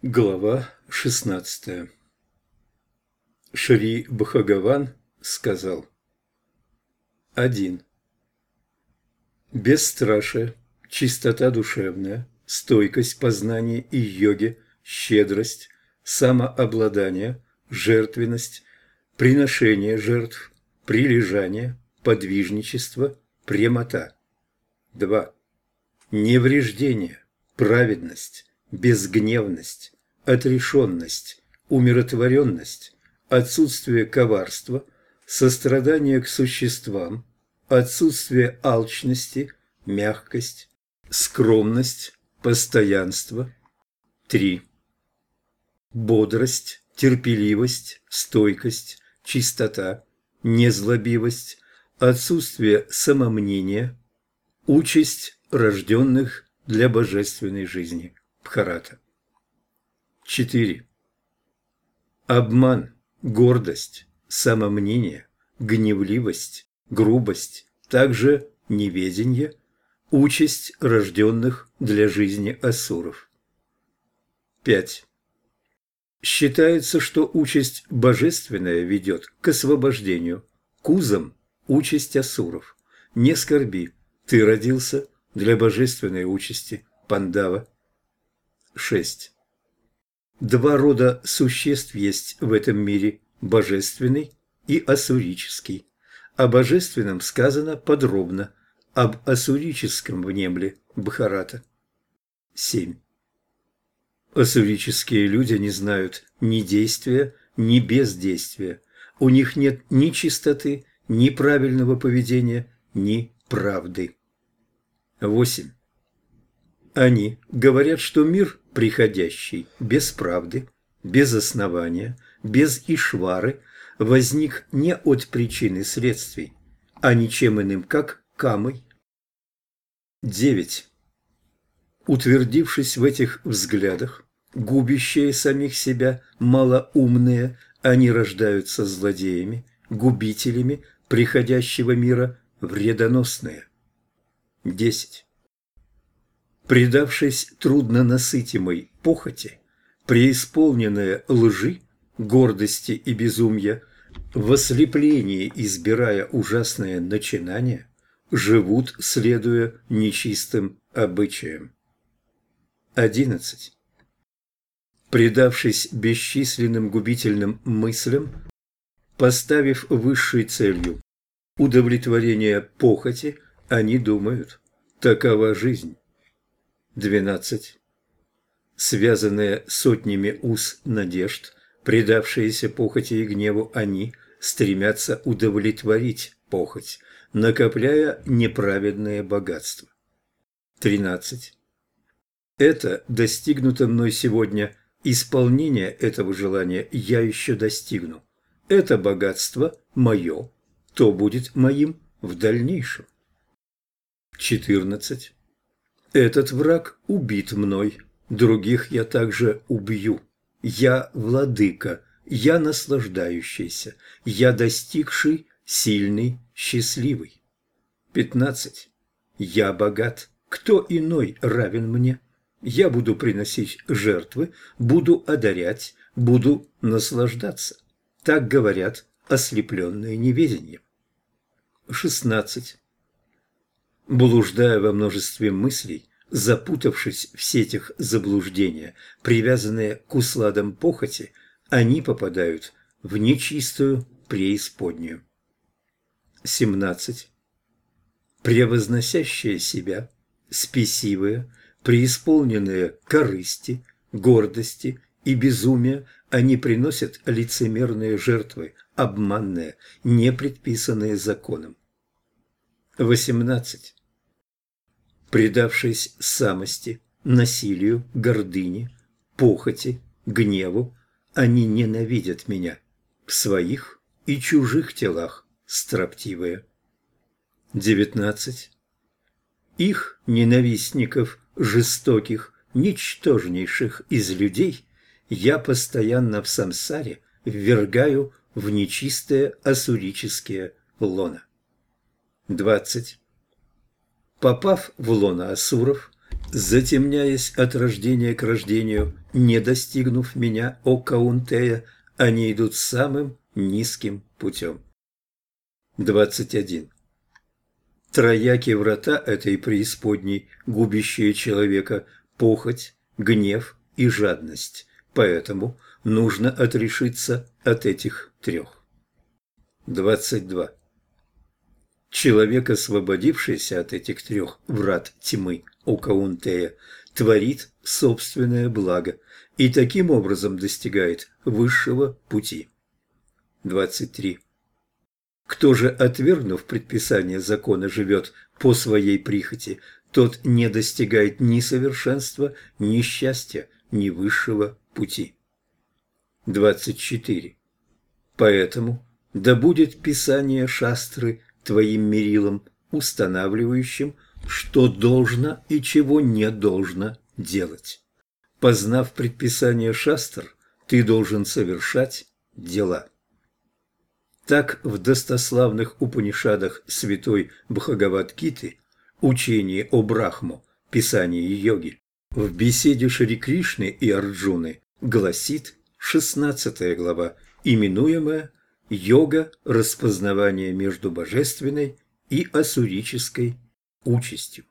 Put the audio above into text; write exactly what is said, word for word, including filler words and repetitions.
Глава шестнадцатая. Шри Бхагаван сказал: один. Бесстрашие, чистота душевная, стойкость познания и йоги, щедрость, самообладание, жертвенность, приношение жертв, прилежание, подвижничество, прямота. два. Невреждение, праведность, безгневность, отрешенность, умиротворенность, отсутствие коварства, сострадание к существам, отсутствие алчности, мягкость, скромность, постоянство. три. Бодрость, терпеливость, стойкость, чистота, незлобивость, отсутствие самомнения, участь рожденных для божественной жизни. Бхарата. четыре. Обман, гордость, самомнение, гневливость, грубость, также неведение, участь рожденных для жизни асуров. пять. Считается, что участь божественная ведет к освобождению, к узам участь асуров. Не скорби, ты родился для божественной участи, Пандава. шесть. Два рода существ есть в этом мире – божественный и ассурический. О божественном сказано подробно, об ассурическом внемли Бхарата. семь. Ассурические люди не знают ни действия, ни бездействия. У них нет ни чистоты, ни правильного поведения, ни правды. восемь. Они говорят, что мир приходящий, без правды, без основания, без ишвары, возник не от причин и следствий, а ничем иным, как камой. девять. Утвердившись в этих взглядах, губящие самих себя малоумные, они рождаются злодеями, губителями приходящего мира, вредоносные. десять. Предавшись труднонасытимой похоти, преисполненные лжи, гордости и безумия, в ослеплении избирая ужасное начинание, живут, следуя нечистым обычаям. одиннадцать. Предавшись бесчисленным губительным мыслям, поставив высшей целью удовлетворение похоти, они думают: такова жизнь. двенадцать. Связанные сотнями уз надежд, предавшиеся похоти и гневу, они стремятся удовлетворить похоть, накопляя неправедное богатство. тринадцать. Это достигнуто мной сегодня, исполнение этого желания я еще достигну. Это богатство мое, то будет моим в дальнейшем. четырнадцать. Этот враг убит мной, других я также убью. Я владыка, я наслаждающийся, я достигший, сильный, счастливый. пятнадцать. Я богат, кто иной равен мне? Я буду приносить жертвы, буду одарять, буду наслаждаться. Так говорят ослепленные неведением. шестнадцать. Блуждая во множестве мыслей, запутавшись в сетях заблуждения, привязанные к усладам похоти, они попадают в нечистую преисподнюю. семнадцать. Превозносящие себя, спесивые, преисполненные корысти, гордости и безумия, они приносят лицемерные жертвы, обманные, не предписанные законом. восемнадцать. Предавшись самости, насилию, гордыне, похоти, гневу, они ненавидят меня в своих и чужих телах, строптивые. девятнадцать. Их ненавистников, жестоких, ничтожнейших из людей, я постоянно в самсаре ввергаю в нечистые ассурические лона. двадцать. Попав в лоно асуров, Затемняясь от рождения к рождению, не достигнув меня, о Каунтея, они идут самым низким путем. двадцать один. Трояки врата этой преисподней, губящие человека, похоть, гнев и жадность. Поэтому нужно отрешиться от этих трех. двадцать два. Человек, освободившийся от этих трех врат тьмы, у Каунтея, творит собственное благо и таким образом достигает высшего пути. двадцать три. Кто же, отвергнув предписание закона, живет по своей прихоти, тот не достигает ни совершенства, ни счастья, ни высшего пути. двадцать четыре. Поэтому да будет Писание Шастры твоим мерилом, устанавливающим, что должно и чего не должно делать. Познав предписание Шастр, ты должен совершать дела. Так в достославных Упанишадах святой Бхагавад-гиты, учении о Брахму, писании йоги, в беседе Шри Кришны и Арджуны гласит шестнадцатая глава, именуемая «Йога распознавания между божественной и ассурической участью».